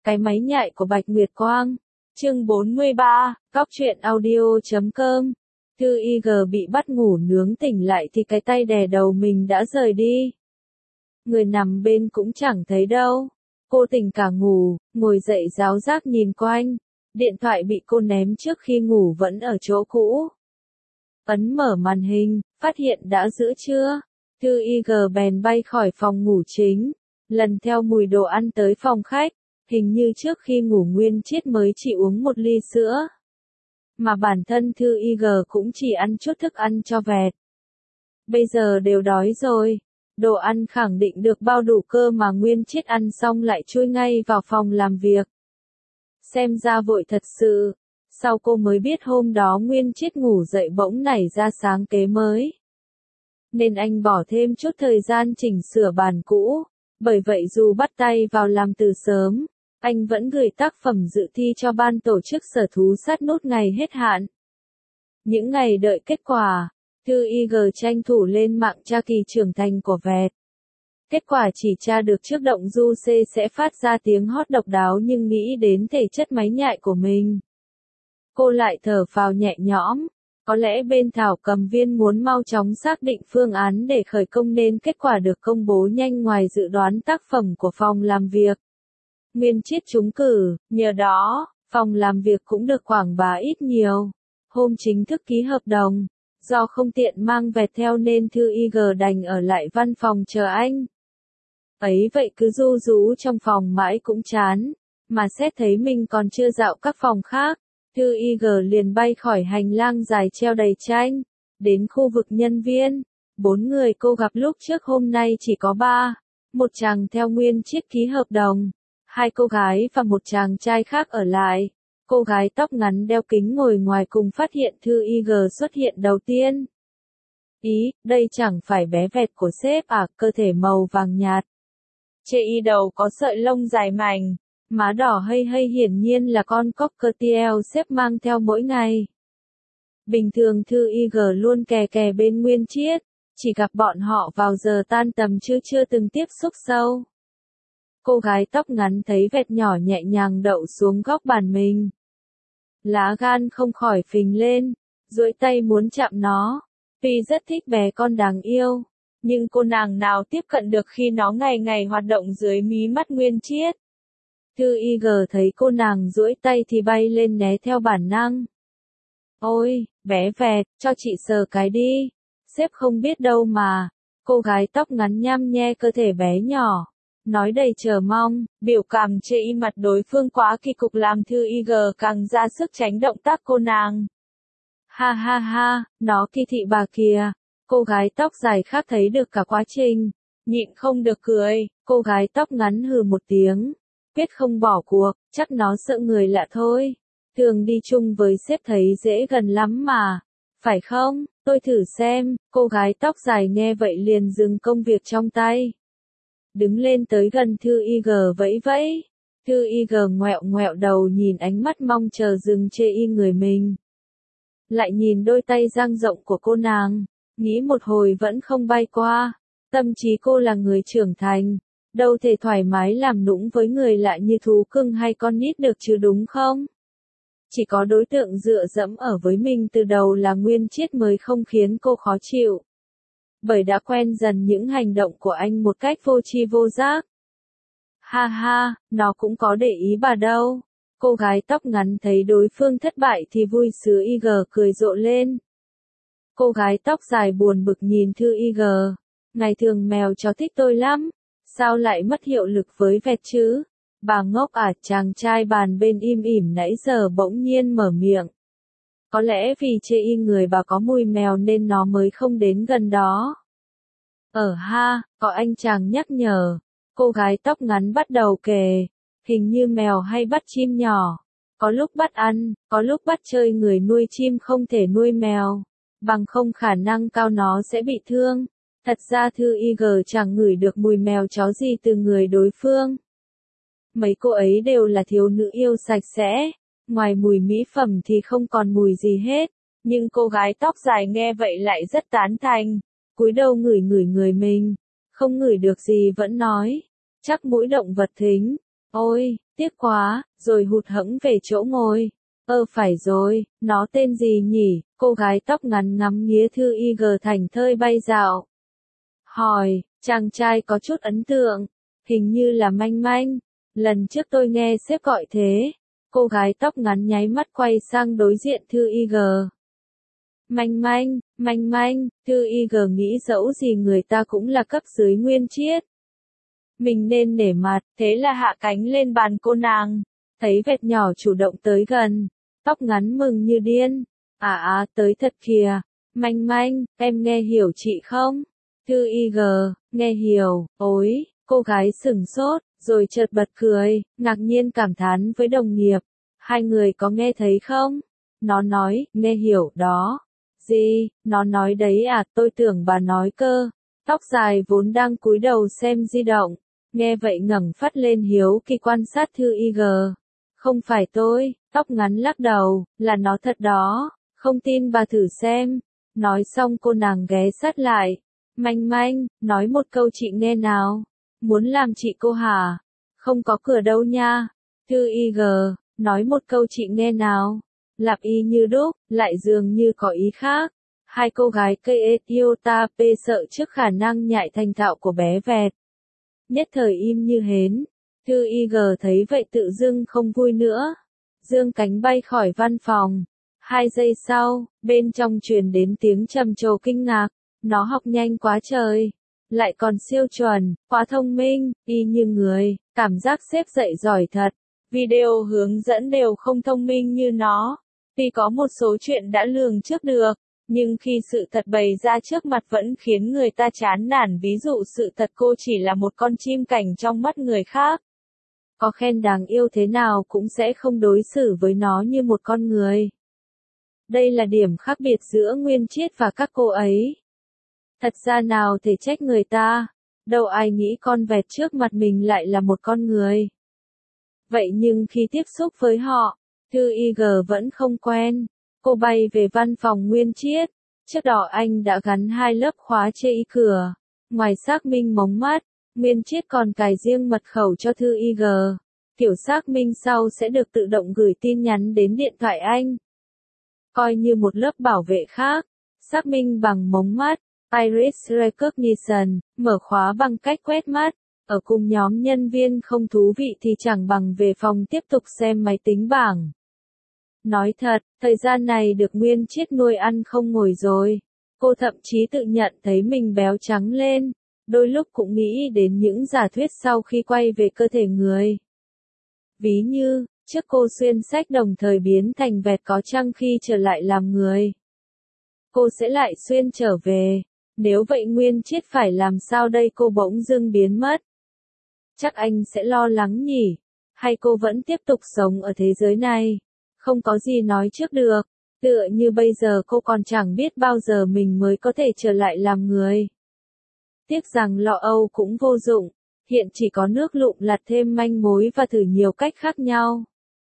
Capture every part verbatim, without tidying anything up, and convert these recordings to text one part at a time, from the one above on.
Cái máy nhại của Bạch Nguyệt Quang. Chương bốn mươi ba, Góc truyện audio chấm com. Thư i giê bị bắt ngủ nướng tỉnh lại thì cái tay đè đầu mình đã rời đi. Người nằm bên cũng chẳng thấy đâu. Cô tỉnh cả ngủ, ngồi dậy ráo rác nhìn quanh. Điện thoại bị cô ném trước khi ngủ vẫn ở chỗ cũ. Ấn mở màn hình, phát hiện đã giữ chưa. Thư i giê bèn bay khỏi phòng ngủ chính, lần theo mùi đồ ăn tới phòng khách. Hình như trước khi ngủ Nguyên Chiết mới chỉ uống một ly sữa. Mà bản thân Thư i giê cũng chỉ ăn chút thức ăn cho vẹt. Bây giờ đều đói rồi. Đồ ăn khẳng định được bao đủ cơ mà Nguyên Chiết ăn xong lại chui ngay vào phòng làm việc. Xem ra vội thật sự. Sau cô mới biết hôm đó Nguyên Chiết ngủ dậy bỗng nảy ra sáng kế mới. Nên anh bỏ thêm chút thời gian chỉnh sửa bản cũ. Bởi vậy dù bắt tay vào làm từ sớm, anh vẫn gửi tác phẩm dự thi cho ban tổ chức sở thú sát nút ngày hết hạn. Những ngày đợi kết quả, Thư i giê tranh thủ lên mạng tra kỳ trưởng thành của vẹt. Kết quả chỉ tra được trước động du C sẽ phát ra tiếng hót độc đáo nhưng nghĩ đến thể chất máy nhại của mình. Cô lại thở phào nhẹ nhõm. Có lẽ bên thảo cầm viên muốn mau chóng xác định phương án để khởi công nên kết quả được công bố nhanh ngoài dự đoán tác phẩm của phòng làm việc. Nguyên Chiết trúng cử, nhờ đó, phòng làm việc cũng được quảng bá ít nhiều. Hôm chính thức ký hợp đồng, do không tiện mang vẹt theo nên Thư i giê đành ở lại văn phòng chờ anh. Ấy vậy cứ ru rú trong phòng mãi cũng chán, mà xét thấy mình còn chưa dạo các phòng khác. Thư i giê liền bay khỏi hành lang dài treo đầy tranh, đến khu vực nhân viên. Bốn người cô gặp lúc trước hôm nay chỉ có ba, một chàng theo Nguyên Chiết ký hợp đồng, hai cô gái và một chàng trai khác ở lại. Cô gái tóc ngắn đeo kính ngồi ngoài cùng phát hiện Thư i giê xuất hiện đầu tiên. Ý, đây chẳng phải bé vẹt của sếp à, cơ thể màu vàng nhạt. Chê y đầu có sợi lông dài mảnh. Má đỏ hây hây hiển nhiên là con cockatiel sếp mang theo mỗi ngày. Bình thường Thư i giê luôn kè kè bên Nguyên Chiết, chỉ gặp bọn họ vào giờ tan tầm chứ chưa từng tiếp xúc sâu. Cô gái tóc ngắn thấy vẹt nhỏ nhẹ nhàng đậu xuống góc bàn mình. Lá gan không khỏi phình lên, duỗi tay muốn chạm nó. Vì rất thích bé con đáng yêu, nhưng cô nàng nào tiếp cận được khi nó ngày ngày hoạt động dưới mí mắt Nguyên Chiết. Thư i giê thấy cô nàng duỗi tay thì bay lên né theo bản năng. Ôi, bé vẹt, cho chị sờ cái đi. Sếp không biết đâu mà. Cô gái tóc ngắn nhăm nhe cơ thể bé nhỏ. Nói đầy chờ mong, biểu cảm chê y mặt đối phương quá kỳ cục làm Thư i giê càng ra sức tránh động tác cô nàng. Ha ha ha, nó kỳ thị bà kìa. Cô gái tóc dài khác thấy được cả quá trình. Nhịn không được cười, cô gái tóc ngắn hừ một tiếng. Biết không bỏ cuộc, chắc nó sợ người lạ thôi. Thường đi chung với sếp thấy dễ gần lắm mà. Phải không? Tôi thử xem. Cô gái tóc dài nghe vậy liền dừng công việc trong tay. Đứng lên tới gần Thư i giê vẫy vẫy. Thư i giê ngoẹo ngoẹo đầu nhìn ánh mắt mong chờ dừng chê y người mình. Lại nhìn đôi tay dang rộng của cô nàng. Nghĩ một hồi vẫn không bay qua. Tâm trí cô là người trưởng thành. Đâu thể thoải mái làm nũng với người lạ như thú cưng hay con nít được chứ đúng không? Chỉ có đối tượng dựa dẫm ở với mình từ đầu là Nguyên Chiết mới không khiến cô khó chịu. Bởi đã quen dần những hành động của anh một cách vô tri vô giác. Ha ha, nó cũng có để ý bà đâu. Cô gái tóc ngắn thấy đối phương thất bại thì vui sướng i giê cười rộ lên. Cô gái tóc dài buồn bực nhìn Thư i giê. Ngày thường mèo chó thích tôi lắm. Sao lại mất hiệu lực với vẹt chứ? Bà ngốc à, chàng trai bàn bên im ỉm nãy giờ bỗng nhiên mở miệng. Có lẽ vì chê y người bà có mùi mèo nên nó mới không đến gần đó. Ở ha, có anh chàng nhắc nhở. Cô gái tóc ngắn bắt đầu kể. Hình như mèo hay bắt chim nhỏ. Có lúc bắt ăn, có lúc bắt chơi người nuôi chim không thể nuôi mèo. Bằng không khả năng cao nó sẽ bị thương. Thật ra Thư i giê chẳng ngửi được mùi mèo chó gì từ người đối phương. Mấy cô ấy đều là thiếu nữ yêu sạch sẽ, ngoài mùi mỹ phẩm thì không còn mùi gì hết. Nhưng cô gái tóc dài nghe vậy lại rất tán thành, cúi đầu ngửi ngửi người mình, không ngửi được gì vẫn nói, chắc mũi động vật thính. Ôi, Tiếc quá, rồi hụt hẫng về chỗ ngồi. Ơ phải rồi, nó tên gì nhỉ? Cô gái tóc ngắn ngắm nghía Thư Y G thành thơi bay dạo. Hỏi, chàng trai có chút ấn tượng, hình như là Manh Manh. Lần trước tôi nghe sếp gọi thế. Cô gái tóc ngắn nháy mắt quay sang đối diện Thư Y G. Manh Manh, Manh Manh, Thư Y G nghĩ dẫu gì người ta cũng là cấp dưới Nguyên Chiết. Mình nên nể mặt, thế là hạ cánh lên bàn cô nàng. Thấy vẹt nhỏ chủ động tới gần, tóc ngắn mừng như điên. À à, tới thật kìa. Manh Manh, em nghe hiểu chị không? Thư Y G, nghe hiểu, ối, cô gái sửng sốt, rồi chợt bật cười, ngạc nhiên cảm thán với đồng nghiệp. Hai người có nghe thấy không? Nó nói, nghe hiểu đó. Gì, nó nói đấy à, tôi tưởng bà nói cơ. Tóc dài vốn đang cúi đầu xem di động. Nghe vậy ngẩng phát lên hiếu kỳ quan sát Thư Y G. Không phải tôi, tóc ngắn lắc đầu, là nó thật đó, không tin bà thử xem. Nói xong cô nàng ghé sát lại. Manh Manh, nói một câu chị nghe nào. Muốn làm chị cô hả? Không có cửa đâu nha. Thư Y G, nói một câu chị nghe nào. Lặp y như đúc, lại dường như có ý khác. Hai cô gái cây Etiota P sợ trước khả năng nhại thành thạo của bé vẹt. Nhất thời im như hến. Thư Y G thấy vậy tự dưng không vui nữa. Dương cánh bay khỏi văn phòng. Hai giây sau, bên trong truyền đến tiếng trầm trồ kinh ngạc. Nó học nhanh quá trời. Lại còn siêu chuẩn, quá thông minh, y như người, cảm giác sếp dạy giỏi thật. Video hướng dẫn đều không thông minh như nó. Tuy có một số chuyện đã lường trước được, nhưng khi sự thật bày ra trước mặt vẫn khiến người ta chán nản. Ví dụ sự thật cô chỉ là một con chim cảnh trong mắt người khác. Có khen đáng yêu thế nào cũng sẽ không đối xử với nó như một con người. Đây là điểm khác biệt giữa Nguyên Chiết và các cô ấy. Thật ra nào thể trách người ta, đâu ai nghĩ con vẹt trước mặt mình lại là một con người. Vậy nhưng khi tiếp xúc với họ, Thư Y G vẫn không quen. Cô bay về văn phòng Nguyên Chiết. Trước đó anh đã gắn hai lớp khóa chê y cửa. Ngoài xác minh mống mắt, Nguyên Chiết còn cài riêng mật khẩu cho Thư Y G. Kiểu xác minh sau sẽ được tự động gửi tin nhắn đến điện thoại anh. Coi như một lớp bảo vệ khác. Xác minh bằng mống mắt, Iris Recognition, mở khóa bằng cách quét mắt. Ở cùng nhóm nhân viên không thú vị thì chẳng bằng về phòng tiếp tục xem máy tính bảng. Nói thật, thời gian này được Nguyên Chiết nuôi ăn không ngồi rồi. Cô thậm chí tự nhận thấy mình béo trắng lên. Đôi lúc cũng nghĩ đến những giả thuyết sau khi quay về cơ thể người. Ví như, trước cô xuyên sách đồng thời biến thành vẹt có chăng khi trở lại làm người. Cô sẽ lại xuyên trở về. Nếu vậy Nguyên Chiết phải làm sao đây, cô bỗng dưng biến mất. Chắc anh sẽ lo lắng nhỉ. Hay cô vẫn tiếp tục sống ở thế giới này. Không có gì nói trước được. Tựa như bây giờ cô còn chẳng biết bao giờ mình mới có thể trở lại làm người. Tiếc rằng lo âu cũng vô dụng. Hiện chỉ có nước lụm lặt thêm manh mối và thử nhiều cách khác nhau.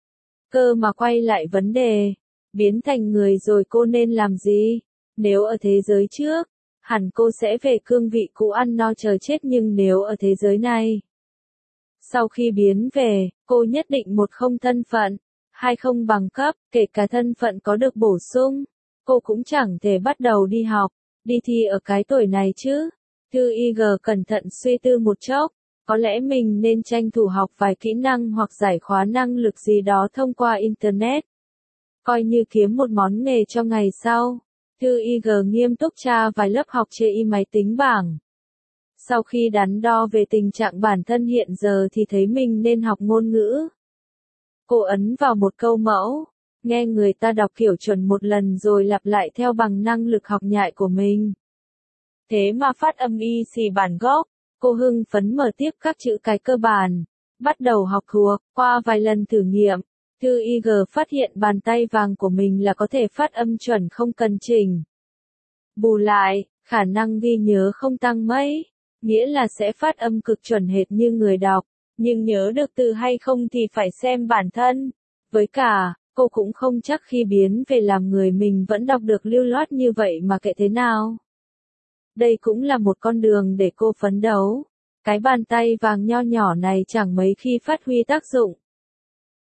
Cơ mà quay lại vấn đề. Biến thành người rồi cô nên làm gì? Nếu ở thế giới trước, hẳn cô sẽ về cương vị cũ ăn no chờ chết, nhưng nếu ở thế giới này. Sau khi biến về, cô nhất định một không thân phận, hai không bằng cấp, kể cả thân phận có được bổ sung. Cô cũng chẳng thể bắt đầu đi học, đi thi ở cái tuổi này chứ. Thư Y G cẩn thận suy tư một chốc, có lẽ mình nên tranh thủ học vài kỹ năng hoặc giải khóa năng lực gì đó thông qua Internet. Coi như kiếm một món nghề cho ngày sau. Thư Y G nghiêm túc tra vài lớp học chê y máy tính bảng. Sau khi đắn đo về tình trạng bản thân hiện giờ thì thấy mình nên học ngôn ngữ. Cô ấn vào một câu mẫu, nghe người ta đọc kiểu chuẩn một lần rồi lặp lại theo bằng năng lực học nhại của mình. Thế mà phát âm y xì bản gốc, cô hưng phấn mở tiếp các chữ cái cơ bản, bắt đầu học thuộc. Qua vài lần thử nghiệm, Thư Y G phát hiện bàn tay vàng của mình là có thể phát âm chuẩn không cần chỉnh. Bù lại, khả năng ghi nhớ không tăng mấy, nghĩa là sẽ phát âm cực chuẩn hệt như người đọc, nhưng nhớ được từ hay không thì phải xem bản thân. Với cả, cô cũng không chắc khi biến về làm người mình vẫn đọc được lưu loát như vậy mà kệ thế nào. Đây cũng là một con đường để cô phấn đấu. Cái bàn tay vàng nho nhỏ này chẳng mấy khi phát huy tác dụng.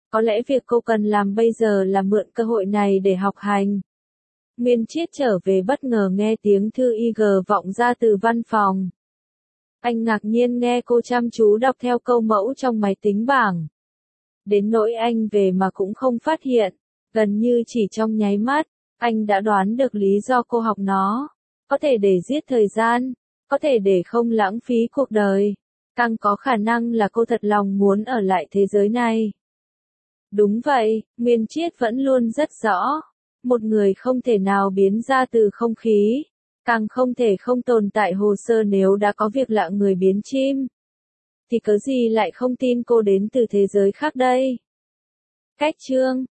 Có lẽ việc cô cần làm bây giờ là mượn cơ hội này để học hành. Miên Chiết trở về bất ngờ nghe tiếng thư i giê vọng ra từ văn phòng. Anh ngạc nhiên nghe cô chăm chú đọc theo câu mẫu trong máy tính bảng. Đến nỗi anh về mà cũng không phát hiện, gần như chỉ trong nháy mắt, anh đã đoán được lý do cô học nó. Có thể để giết thời gian, có thể để không lãng phí cuộc đời, càng có khả năng là cô thật lòng muốn ở lại thế giới này. Đúng vậy, Miên Chiết vẫn luôn rất rõ. Một người không thể nào biến ra từ không khí, càng không thể không tồn tại hồ sơ nếu đã có việc lạ người biến chim. Thì cớ gì lại không tin cô đến từ thế giới khác đây? Cách chương